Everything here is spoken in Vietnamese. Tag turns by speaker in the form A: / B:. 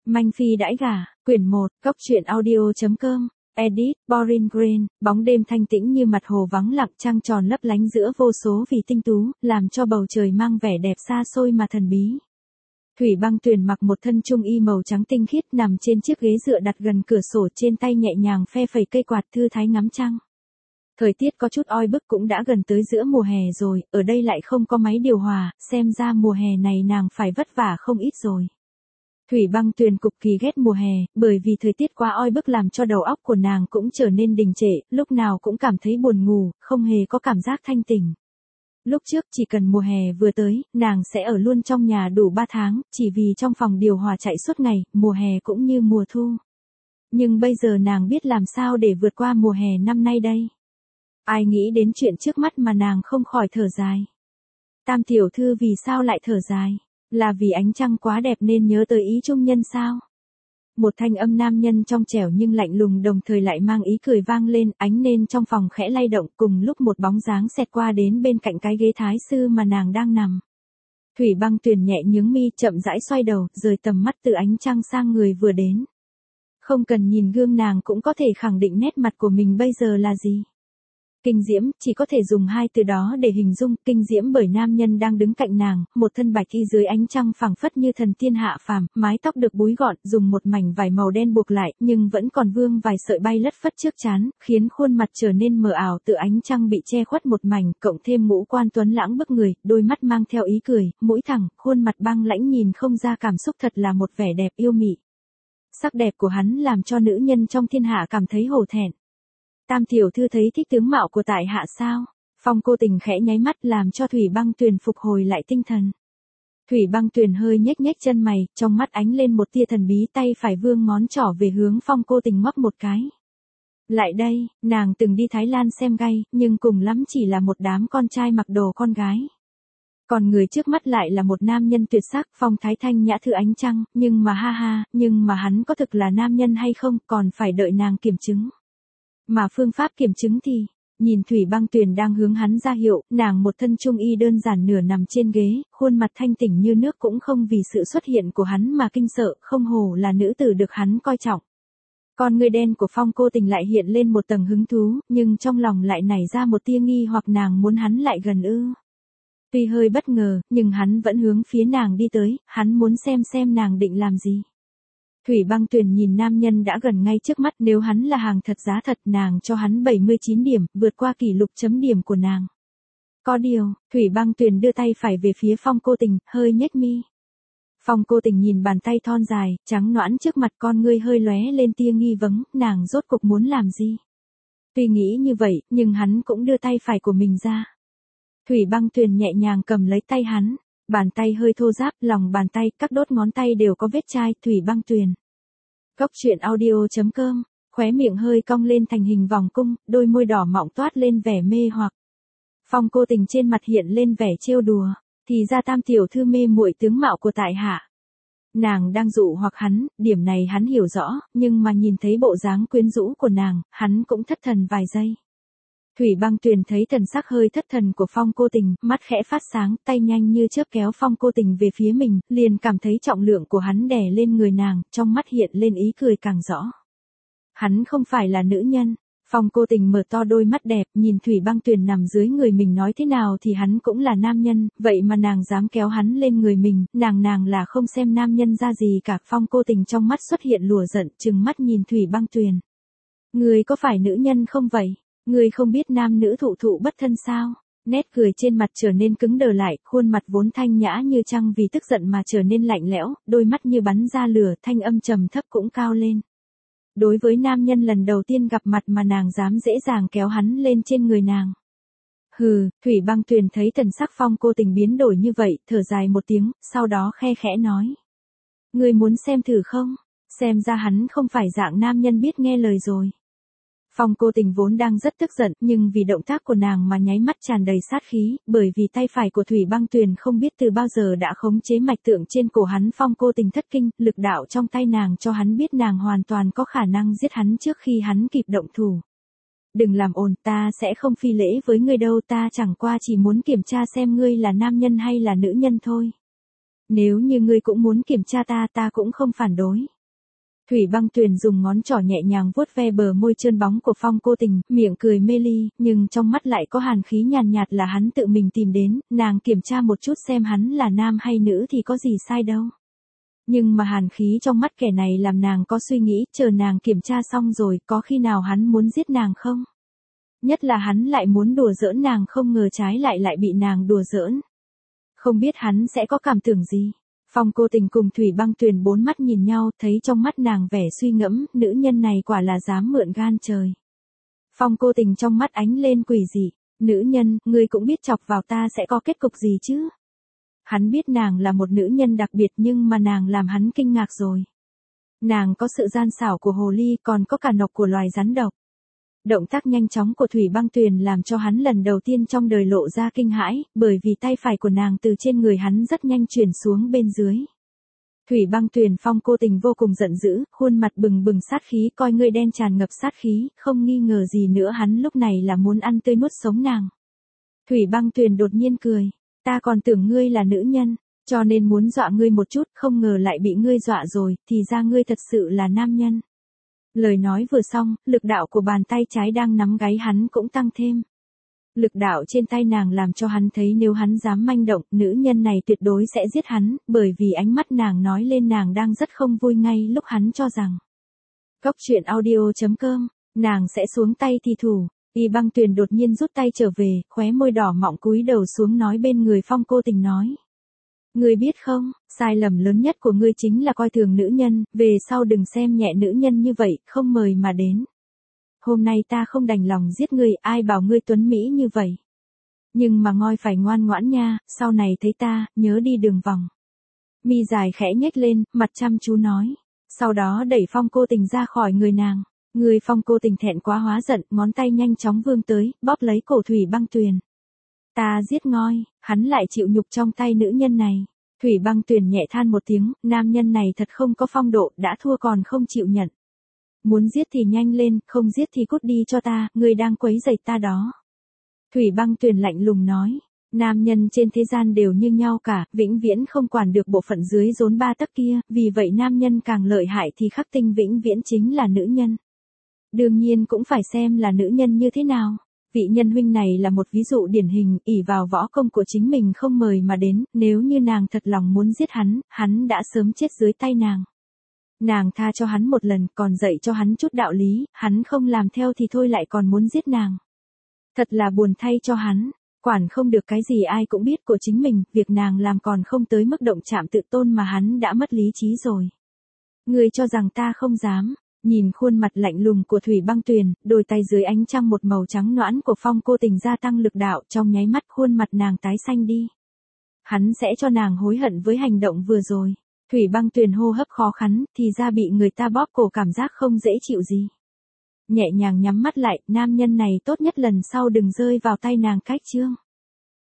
A: Manh Phi đãi gả, quyển 1, góc truyện audio.com, edit, Boring Green, bóng đêm thanh tĩnh như mặt hồ vắng lặng, trăng tròn lấp lánh giữa vô số vì tinh tú, làm cho bầu trời mang vẻ đẹp xa xôi mà thần bí. Thủy Băng Tuyền mặc một thân trung y màu trắng tinh khiết nằm trên chiếc ghế dựa đặt gần cửa sổ, trên tay nhẹ nhàng phe phẩy cây quạt thư thái ngắm trăng. Thời tiết có chút oi bức, cũng đã gần tới giữa mùa hè rồi, ở đây lại không có máy điều hòa, xem ra mùa hè này nàng phải vất vả không ít rồi. Thủy Băng Tuyền cực kỳ ghét mùa hè, bởi vì thời tiết quá oi bức làm cho đầu óc của nàng cũng trở nên đình trệ, lúc nào cũng cảm thấy buồn ngủ, không hề có cảm giác thanh tỉnh. Lúc trước chỉ cần mùa hè vừa tới, nàng sẽ ở luôn trong nhà đủ 3 tháng, chỉ vì trong phòng điều hòa chạy suốt ngày, mùa hè cũng như mùa thu. Nhưng bây giờ nàng biết làm sao để vượt qua mùa hè năm nay đây. Ai nghĩ đến chuyện trước mắt mà nàng không khỏi thở dài. Tam tiểu thư vì sao lại thở dài? Là vì ánh trăng quá đẹp nên nhớ tới ý trung nhân sao? Một thanh âm nam nhân trong trẻo nhưng lạnh lùng đồng thời lại mang ý cười vang lên, ánh nến trong phòng khẽ lay động, cùng lúc một bóng dáng xẹt qua đến bên cạnh cái ghế thái sư mà nàng đang nằm. Thủy Băng Tuyền nhẹ nhướng mi, chậm rãi xoay đầu, rời tầm mắt từ ánh trăng sang người vừa đến. Không cần nhìn gương nàng cũng có thể khẳng định nét mặt của mình bây giờ là gì. Kinh diễm, chỉ có thể dùng hai từ đó để hình dung, kinh diễm bởi nam nhân đang đứng cạnh nàng, một thân bạch y dưới ánh trăng phẳng phất như thần tiên hạ phàm, mái tóc được búi gọn, dùng một mảnh vải màu đen buộc lại, nhưng vẫn còn vương vài sợi bay lất phất trước trán, khiến khuôn mặt trở nên mờ ảo, từ ánh trăng bị che khuất một mảnh, cộng thêm ngũ quan tuấn lãng bức người, đôi mắt mang theo ý cười, mũi thẳng, khuôn mặt băng lãnh nhìn không ra cảm xúc, thật là một vẻ đẹp yêu mị. Sắc đẹp của hắn làm cho nữ nhân trong thiên hạ cảm thấy hổ thẹn. Tam tiểu thư thấy thích tướng mạo của tại hạ sao? Phong Cô Tình khẽ nháy mắt làm cho Thủy Băng Tuyền phục hồi lại tinh thần. Thủy Băng Tuyền hơi nhếch nhếch chân mày, trong mắt ánh lên một tia thần bí, tay phải vươn ngón trỏ về hướng Phong Cô Tình ngoắc một cái. Lại đây, nàng từng đi Thái Lan xem gay, nhưng cùng lắm chỉ là một đám con trai mặc đồ con gái. Còn người trước mắt lại là một nam nhân tuyệt sắc, phong thái thanh nhã thư ánh trăng, nhưng mà ha ha, nhưng mà hắn có thực là nam nhân hay không, còn phải đợi nàng kiểm chứng. Mà phương pháp kiểm chứng thì, nhìn Thủy Băng Tuyền đang hướng hắn ra hiệu, nàng một thân trung y đơn giản nửa nằm trên ghế, khuôn mặt thanh tỉnh như nước, cũng không vì sự xuất hiện của hắn mà kinh sợ, không hổ là nữ tử được hắn coi trọng. Con ngươi đen của Phong Cô Tình lại hiện lên một tầng hứng thú, nhưng trong lòng lại nảy ra một tia nghi hoặc, nàng muốn hắn lại gần ư? Tuy hơi bất ngờ, nhưng hắn vẫn hướng phía nàng đi tới, hắn muốn xem nàng định làm gì. Thủy Băng Tuyền nhìn nam nhân đã gần ngay trước mắt, nếu hắn là hàng thật giá thật, nàng cho hắn 79 điểm, vượt qua kỷ lục chấm điểm của nàng. Có điều, Thủy Băng Tuyền đưa tay phải về phía Phong Cô Tình, hơi nhếch mi. Phong Cô Tình nhìn bàn tay thon dài, trắng nõn trước mặt, con ngươi hơi lóe lên tia nghi vấn, nàng rốt cuộc muốn làm gì? Tuy nghĩ như vậy, nhưng hắn cũng đưa tay phải của mình ra. Thủy Băng Tuyền nhẹ nhàng cầm lấy tay hắn. Bàn tay hơi thô ráp, lòng bàn tay, các đốt ngón tay đều có vết chai. Thủy Băng Tuyền. Góc truyện audio.com, khóe miệng hơi cong lên thành hình vòng cung, đôi môi đỏ mọng toát lên vẻ mê hoặc. Phong Cô Tình trên mặt hiện lên vẻ trêu đùa, thì ra tam tiểu thư mê muội tướng mạo của tại hạ. Nàng đang dụ hoặc hắn, điểm này hắn hiểu rõ, nhưng mà nhìn thấy bộ dáng quyến rũ của nàng, hắn cũng thất thần vài giây. Thủy Băng Tuyền thấy thần sắc hơi thất thần của Phong Cô Tình, mắt khẽ phát sáng, tay nhanh như chớp kéo Phong Cô Tình về phía mình, liền cảm thấy trọng lượng của hắn đè lên người nàng, trong mắt hiện lên ý cười càng rõ. Hắn không phải là nữ nhân. Phong Cô Tình mở to đôi mắt đẹp, nhìn Thủy Băng Tuyền nằm dưới người mình, nói thế nào thì hắn cũng là nam nhân, vậy mà nàng dám kéo hắn lên người mình, nàng là không xem nam nhân ra gì cả. Phong Cô Tình trong mắt xuất hiện lùa giận, trừng mắt nhìn Thủy Băng Tuyền. Người có phải nữ nhân không vậy? Người không biết nam nữ thụ bất thân sao? Nét cười trên mặt trở nên cứng đờ lại, khuôn mặt vốn thanh nhã như trăng vì tức giận mà trở nên lạnh lẽo, đôi mắt như bắn ra lửa, thanh âm trầm thấp cũng cao lên. Đối với nam nhân lần đầu tiên gặp mặt mà nàng dám dễ dàng kéo hắn lên trên người nàng. Hừ, Thủy Băng Tuyền thấy thần sắc Phong Cô Tình biến đổi như vậy, thở dài một tiếng, sau đó khe khẽ nói. Người muốn xem thử không? Xem ra hắn không phải dạng nam nhân biết nghe lời rồi. Phong Cô Tình vốn đang rất tức giận, nhưng vì động tác của nàng mà nháy mắt tràn đầy sát khí, bởi vì tay phải của Thủy Băng Tuyền không biết từ bao giờ đã khống chế mạch tượng trên cổ hắn. Phong Cô Tình thất kinh, lực đạo trong tay nàng cho hắn biết nàng hoàn toàn có khả năng giết hắn trước khi hắn kịp động thủ. Đừng làm ồn, ta sẽ không phi lễ với ngươi đâu, ta chẳng qua chỉ muốn kiểm tra xem ngươi là nam nhân hay là nữ nhân thôi. Nếu như ngươi cũng muốn kiểm tra ta cũng không phản đối. Thủy Băng Tuyền dùng ngón trỏ nhẹ nhàng vuốt ve bờ môi trơn bóng của Phong Cô Tình, miệng cười mê ly, nhưng trong mắt lại có hàn khí nhàn nhạt là hắn tự mình tìm đến, nàng kiểm tra một chút xem hắn là nam hay nữ thì có gì sai đâu. Nhưng mà hàn khí trong mắt kẻ này làm nàng có suy nghĩ, chờ nàng kiểm tra xong rồi, có khi nào hắn muốn giết nàng không? Nhất là hắn lại muốn đùa giỡn nàng, không ngờ trái lại bị nàng đùa giỡn. Không biết hắn sẽ có cảm tưởng gì. Phong Cô Tình cùng Thủy Băng Tuyền bốn mắt nhìn nhau, thấy trong mắt nàng vẻ suy ngẫm, nữ nhân này quả là dám mượn gan trời. Phong Cô Tình trong mắt ánh lên quỷ dị, nữ nhân, ngươi cũng biết chọc vào ta sẽ có kết cục gì chứ? Hắn biết nàng là một nữ nhân đặc biệt nhưng mà nàng làm hắn kinh ngạc rồi. Nàng có sự gian xảo của hồ ly, còn có cả nọc của loài rắn độc. Động tác nhanh chóng của Thủy Băng Tuyền làm cho hắn lần đầu tiên trong đời lộ ra kinh hãi, bởi vì tay phải của nàng từ trên người hắn rất nhanh chuyển xuống bên dưới. Thủy Băng Tuyền Phong Cô Tình vô cùng giận dữ, khuôn mặt bừng bừng sát khí, coi ngươi đen tràn ngập sát khí, không nghi ngờ gì nữa hắn lúc này là muốn ăn tươi nuốt sống nàng. Thủy Băng Tuyền đột nhiên cười, ta còn tưởng ngươi là nữ nhân, cho nên muốn dọa ngươi một chút, không ngờ lại bị ngươi dọa rồi, thì ra ngươi thật sự là nam nhân. Lời nói vừa xong, lực đạo của bàn tay trái đang nắm gáy hắn cũng tăng thêm. Lực đạo trên tay nàng làm cho hắn thấy nếu hắn dám manh động, nữ nhân này tuyệt đối sẽ giết hắn, bởi vì ánh mắt nàng nói lên nàng đang rất không vui ngay lúc hắn cho rằng. Góc truyện audio.com, nàng sẽ xuống tay thì thủ. Y Băng Tuyền đột nhiên rút tay trở về, khóe môi đỏ mọng cúi đầu xuống nói bên người Phong Cô Tình nói. Ngươi biết không, sai lầm lớn nhất của ngươi chính là coi thường nữ nhân, về sau đừng xem nhẹ nữ nhân như vậy, không mời mà đến. Hôm nay ta không đành lòng giết ngươi, ai bảo ngươi tuấn mỹ như vậy. Nhưng mà ngoi phải ngoan ngoãn nha, sau này thấy ta, nhớ đi đường vòng. Mi dài khẽ nhếch lên, mặt chăm chú nói. Sau đó đẩy Phong Cô Tình ra khỏi người nàng. Người Phong Cô Tình thẹn quá hóa giận, ngón tay nhanh chóng vươn tới, bóp lấy cổ Thủy Băng Tuyền. Ta giết ngoi, hắn lại chịu nhục trong tay nữ nhân này. Thủy Băng Tuyền nhẹ than một tiếng, nam nhân này thật không có phong độ, đã thua còn không chịu nhận. Muốn giết thì nhanh lên, không giết thì cút đi cho ta, ngươi đang quấy rầy ta đó. Thủy Băng Tuyền lạnh lùng nói, nam nhân trên thế gian đều như nhau cả, vĩnh viễn không quản được bộ phận dưới rốn ba tấc kia, vì vậy nam nhân càng lợi hại thì khắc tinh vĩnh viễn chính là nữ nhân. Đương nhiên cũng phải xem là nữ nhân như thế nào. Vị nhân huynh này là một ví dụ điển hình, ỷ vào võ công của chính mình không mời mà đến, nếu như nàng thật lòng muốn giết hắn, hắn đã sớm chết dưới tay nàng. Nàng tha cho hắn một lần, còn dạy cho hắn chút đạo lý, hắn không làm theo thì thôi lại còn muốn giết nàng. Thật là buồn thay cho hắn, quản không được cái gì ai cũng biết của chính mình, việc nàng làm còn không tới mức động chạm tự tôn mà hắn đã mất lý trí rồi. Ngươi cho rằng ta không dám. Nhìn khuôn mặt lạnh lùng của Thủy Băng Tuyền, đôi tay dưới ánh trăng một màu trắng nõn của Phong Cô Tình gia tăng lực đạo, trong nháy mắt khuôn mặt nàng tái xanh đi. Hắn sẽ cho nàng hối hận với hành động vừa rồi. Thủy Băng Tuyền hô hấp khó khăn, thì ra bị người ta bóp cổ cảm giác không dễ chịu gì. Nhẹ nhàng nhắm mắt lại, nam nhân này tốt nhất lần sau đừng rơi vào tay nàng cách chương.